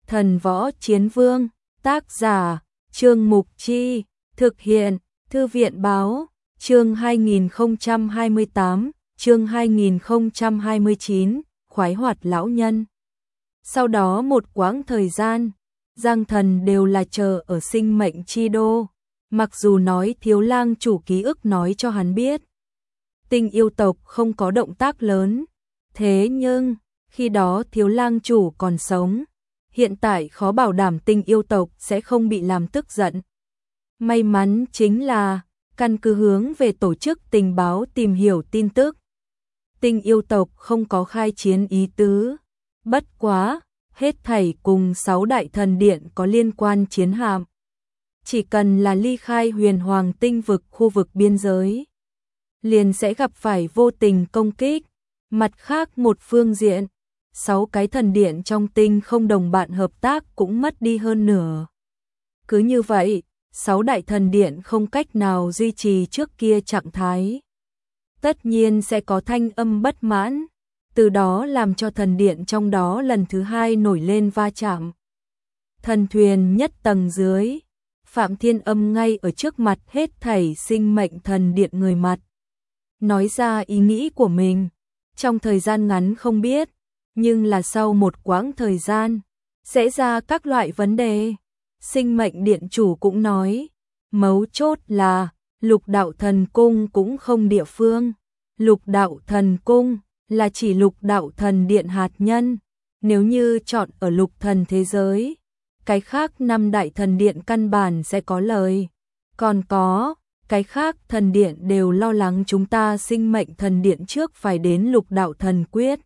Thần Võ Chiến Vương, tác giả, Trương Mục Chi, thực hiện, Thư viện Báo, chương 2028, chương 2029, khoái hoạt lão nhân. Sau đó một quãng thời gian, Giang Thần đều là chờ ở sinh mệnh chi đô, mặc dù nói Thiếu Lang chủ ký ức nói cho hắn biết. Tinh yêu tộc không có động tác lớn, thế nhưng, khi đó Thiếu Lang chủ còn sống, hiện tại khó bảo đảm tinh yêu tộc sẽ không bị làm tức giận. May mắn chính là, căn cứ hướng về tổ chức tình báo tìm hiểu tin tức. Tinh yêu tộc không có khai chiến ý tứ, bất quá, hết thảy cùng 6 đại thần điện có liên quan chiến hạm. Chỉ cần là ly khai huyền hoàng tinh vực khu vực biên giới, liền sẽ gặp phải vô tình công kích. Mặt khác một phương diện, 6 cái thần điện trong tinh không đồng bạn hợp tác cũng mất đi hơn nửa. Cứ như vậy, 6 đại thần điện không cách nào duy trì trước kia trạng thái. Tất nhiên sẽ có thanh âm bất mãn, từ đó làm cho thần điện trong đó lần thứ hai nổi lên va chạm. Thần thuyền nhất tầng dưới, Phạm Thiên Âm ngay ở trước mặt hết thảy sinh mệnh thần điện người mặt. Nói ra ý nghĩ của mình, trong thời gian ngắn không biết, nhưng là sau một quãng thời gian, sẽ ra các loại vấn đề. Sinh mệnh điện chủ cũng nói, mấu chốt là, Lục Đạo Thần Cung cũng không địa phương. Lục Đạo Thần Cung là chỉ Lục Đạo Thần Điện hạt nhân, nếu như chọn ở Lục Thần thế giới, cái khác 5 đại thần điện căn bản sẽ có lời. Còn có, cái khác thần điện đều lo lắng chúng ta sinh mệnh thần điện trước phải đến Lục Đạo Thần Quyết.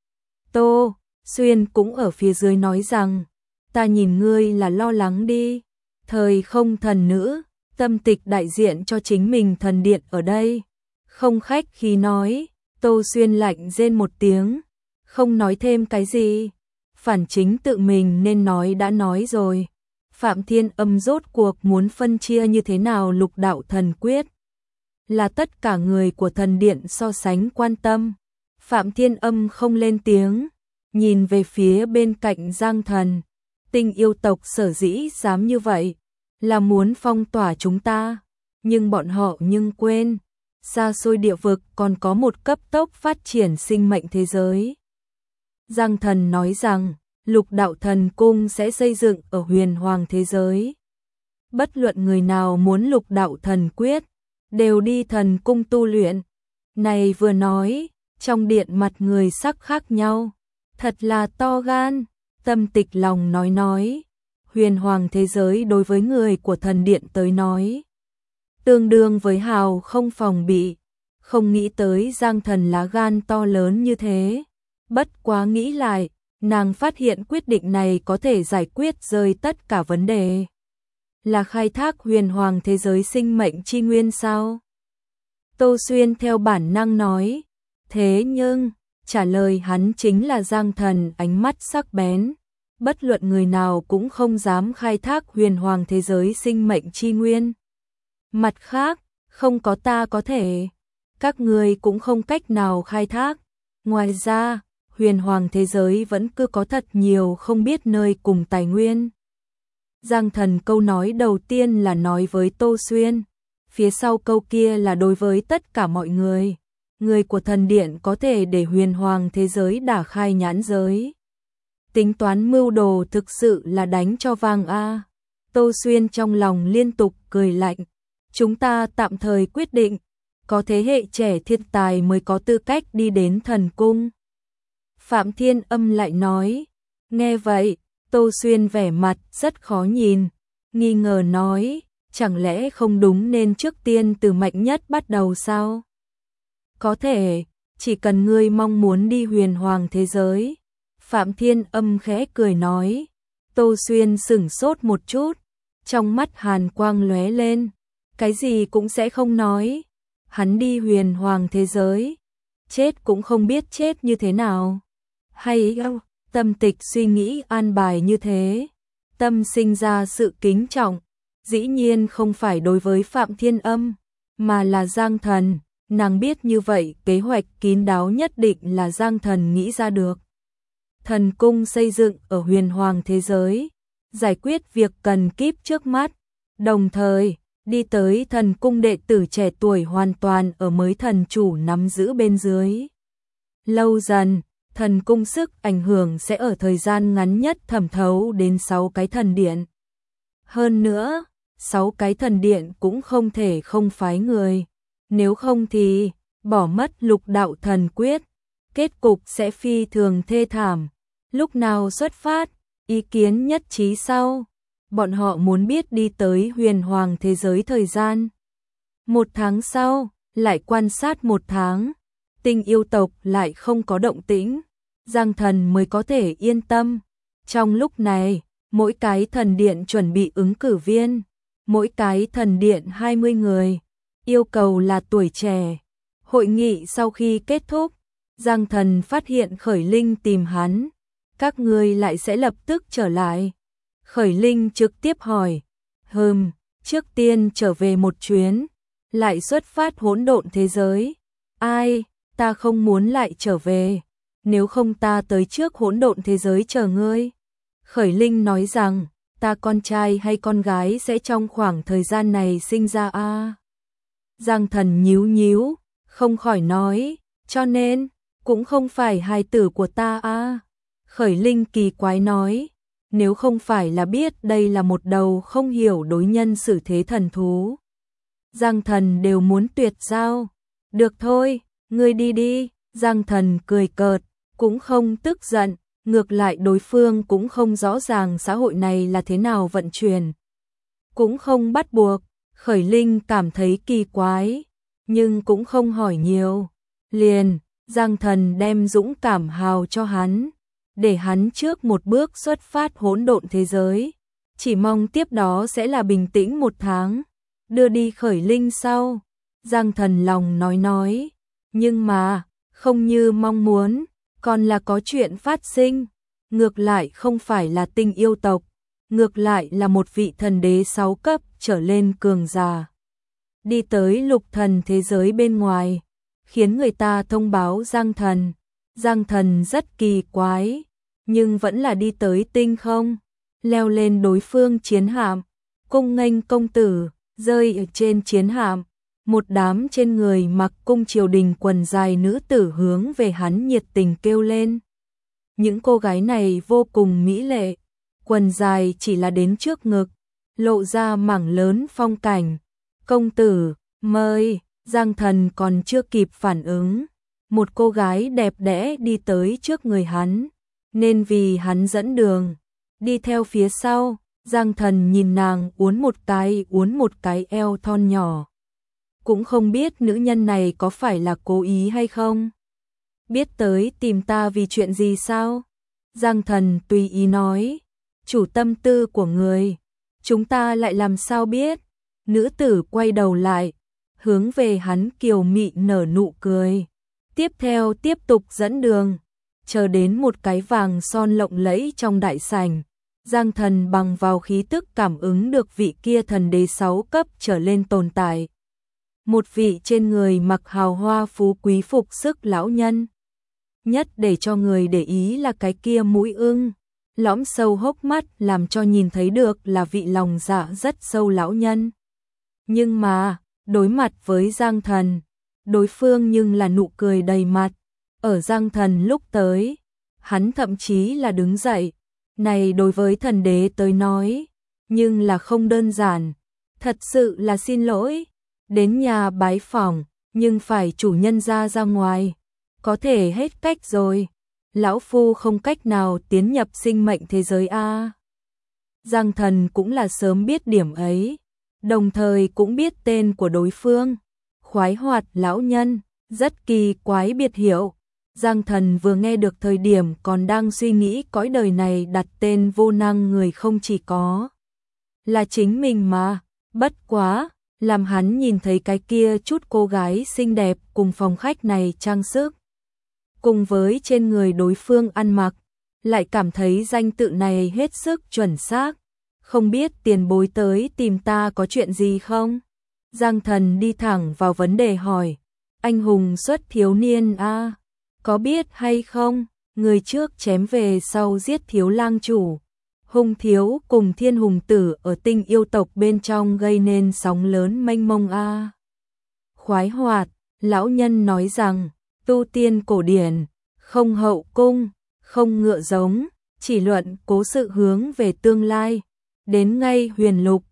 Tô Xuyên cũng ở phía dưới nói rằng, ta nhìn ngươi là lo lắng đi, thời không thần nữ, tâm tịch đại diện cho chính mình thần điện ở đây. Không khách khí nói, Tô Xuyên lạnh rên một tiếng, không nói thêm cái gì. Phản chính tự mình nên nói đã nói rồi. Phạm Thiên Âm rốt cuộc muốn phân chia như thế nào Lục Đạo Thần Quyết, là tất cả người của thần điện so sánh quan tâm. Phạm Thiên Âm không lên tiếng, nhìn về phía bên cạnh Giang Thần. Tinh yêu tộc sở dĩ dám như vậy, là muốn phong tỏa chúng ta, nhưng bọn họ quên, xa xôi địa vực còn có một cấp tốc phát triển sinh mệnh thế giới. Giang Thần nói rằng, Lục Đạo Thần Cung sẽ xây dựng ở huyền hoàng thế giới. Bất luận người nào muốn Lục Đạo Thần Quyết, đều đi thần cung tu luyện. Này vừa nói, trong điện mặt người sắc khác nhau, thật là to gan. Tâm Tịch lòng nói, huyền hoàng thế giới đối với người của thần điện tới nói, tương đương với hào không phòng bị, không nghĩ tới Giang Thần lá gan to lớn như thế. Bất quá nghĩ lại, nàng phát hiện quyết định này có thể giải quyết rơi tất cả vấn đề. Là khai thác huyền hoàng thế giới sinh mệnh chi nguyên sao? Tô Xuyên theo bản năng nói, thế nhưng, trả lời hắn chính là Giang Thần ánh mắt sắc bén. Bất luận người nào cũng không dám khai thác huyền hoàng thế giới sinh mệnh chi nguyên. Mặt khác, không có ta có thể, các người cũng không cách nào khai thác. Ngoài ra, huyền hoàng thế giới vẫn cứ có thật nhiều không biết nơi cùng tài nguyên. Giang Thần câu nói đầu tiên là nói với Tô Xuyên, phía sau câu kia là đối với tất cả mọi người. Người của thần điện có thể để huyền hoàng thế giới đả khai nhãn giới. Tính toán mưu đồ thực sự là đánh cho vang a. Tô Xuyên trong lòng liên tục cười lạnh. Chúng ta tạm thời quyết định, có thế hệ trẻ thiên tài mới có tư cách đi đến thần cung. Phạm Thiên Âm lại nói. Nghe vậy, Tô Xuyên vẻ mặt rất khó nhìn, nghi ngờ nói, chẳng lẽ không đúng nên trước tiên từ mạnh nhất bắt đầu sao? Có thể, chỉ cần ngươi mong muốn đi huyền hoàng thế giới. Phạm Thiên Âm khẽ cười nói. Tô Xuyên sửng sốt một chút, trong mắt hàn quang lóe lên, cái gì cũng sẽ không nói. Hắn đi huyền hoàng thế giới, chết cũng không biết chết như thế nào. Hay Tâm Tịch suy nghĩ an bài như thế, tâm sinh ra sự kính trọng, dĩ nhiên không phải đối với Phạm Thiên Âm, mà là Giang Thần. Nàng biết như vậy kế hoạch kín đáo nhất định là Giang Thần nghĩ ra được. Thần cung xây dựng ở huyền hoàng thế giới, giải quyết việc cần kíp trước mắt, đồng thời đi tới thần cung đệ tử trẻ tuổi hoàn toàn ở mới thần chủ nắm giữ bên dưới. Lâu dần, thần cung sức ảnh hưởng sẽ ở thời gian ngắn nhất thẩm thấu đến 6 cái thần điện. Hơn nữa, 6 cái thần điện cũng không thể không phái người, nếu không thì bỏ mất lục đạo thần quyết, kết cục sẽ phi thường thê thảm. Lúc nào xuất phát, ý kiến nhất trí sau, bọn họ muốn biết đi tới huyền hoàng thế giới thời gian. 1 tháng sau, lại quan sát 1 tháng, Tinh yêu tộc lại không có động tĩnh, Giang Thần mới có thể yên tâm. Trong lúc này, mỗi cái thần điện chuẩn bị ứng cử viên, mỗi cái thần điện 20 người, yêu cầu là tuổi trẻ. Hội nghị sau khi kết thúc, Giang Thần phát hiện Khởi Linh tìm hắn, các ngươi lại sẽ lập tức trở lại. Khởi Linh trực tiếp hỏi, trước tiên trở về một chuyến, lại xuất phát hỗn độn thế giới. Ai, ta không muốn lại trở về, nếu không ta tới trước hỗn độn thế giới chờ ngươi. Khởi Linh nói rằng, ta con trai hay con gái sẽ trong khoảng thời gian này sinh ra a? Giang Thần nhíu nhíu, không khỏi nói, cho nên, cũng không phải hài tử của ta a. Khởi Linh kỳ quái nói, nếu không phải là biết đây là một đầu không hiểu đối nhân xử thế thần thú, Giang Thần đều muốn tuyệt giao. Được thôi, ngươi đi đi. Giang Thần cười cợt, cũng không tức giận, ngược lại đối phương cũng không rõ ràng xã hội này là thế nào vận chuyển, cũng không bắt buộc. Khởi Linh cảm thấy kỳ quái, nhưng cũng không hỏi nhiều. Liền, Giang Thần đem dũng cảm hào cho hắn, để hắn trước một bước xuất phát hỗn độn thế giới, chỉ mong tiếp đó sẽ là bình tĩnh 1 tháng, đưa đi Khởi Linh sau. Giang Thần lòng nói, nhưng mà, không như mong muốn, còn là có chuyện phát sinh, ngược lại không phải là Tinh yêu tộc, ngược lại là một vị thần đế 6 cấp trở lên cường giả. Đi tới lục thần thế giới bên ngoài, khiến người ta thông báo Giang Thần. Giang Thần rất kỳ quái, nhưng vẫn là đi tới tinh không, leo lên đối phương chiến hạm, cung nghênh công tử, rơi ở trên chiến hạm. Một đám trên người mặc cung triều đình quần dài nữ tử hướng về hắn nhiệt tình kêu lên. Những cô gái này vô cùng mỹ lệ, quần dài chỉ là đến trước ngực, lộ ra mảng lớn phong cảnh. Công tử, mời. Giang Thần còn chưa kịp phản ứng, một cô gái đẹp đẽ đi tới trước người hắn, nên vì hắn dẫn đường, đi theo phía sau. Giang Thần nhìn nàng uốn một cái eo thon nhỏ, cũng không biết nữ nhân này có phải là cố ý hay không. Biết tới tìm ta vì chuyện gì sao? Giang Thần tùy ý nói, chủ tâm tư của người, chúng ta lại làm sao biết? Nữ tử quay đầu lại, hướng về hắn kiều mị nở nụ cười, tiếp theo tiếp tục dẫn đường, chờ đến một cái vàng son lộng lẫy trong đại sảnh. Giang Thần bằng vào khí tức cảm ứng được vị kia thần đế 6 cấp trở lên tồn tại. Một vị trên người mặc hào hoa phú quý phục sức lão nhân. Nhất để cho người để ý là cái kia mũi ưng, lõm sâu hốc mắt làm cho nhìn thấy được là vị lòng dạ rất sâu lão nhân. Nhưng mà, đối mặt với Giang Thần, đối phương nhưng là nụ cười đầy mặt. Ở Giang Thần lúc tới, hắn thậm chí là đứng dậy. Này đối với thần đế tới nói, nhưng là không đơn giản. Thật sự là xin lỗi, đến nhà bái phỏng, nhưng phải chủ nhân ra ngoài. Có thể hết cách rồi, lão phu không cách nào tiến nhập sinh mệnh thế giới a. Giang Thần cũng là sớm biết điểm ấy, đồng thời cũng biết tên của đối phương, khoái hoạt lão nhân, rất kỳ quái biệt hiệu. Giang Thần vừa nghe được thời điểm còn đang suy nghĩ cõi đời này đặt tên vô năng người không chỉ có là chính mình mà, bất quá, làm hắn nhìn thấy cái kia chút cô gái xinh đẹp cùng phòng khách này trang sức, cùng với trên người đối phương ăn mặc, lại cảm thấy danh tự này hết sức chuẩn xác. Không biết tiền bối tới tìm ta có chuyện gì không? Giang Thần đi thẳng vào vấn đề hỏi, anh hùng xuất thiếu niên a, có biết hay không? người trước chém về sau giết thiếu lang chủ. Hung thiếu cùng thiên hùng tử ở tinh yêu tộc bên trong gây nên sóng lớn mênh mông a. Khoái hoạt, lão nhân nói rằng, tu tiên cổ điển, không hậu cung, không ngựa giống, chỉ luận cố sự hướng về tương lai. Đến ngay huyền lục,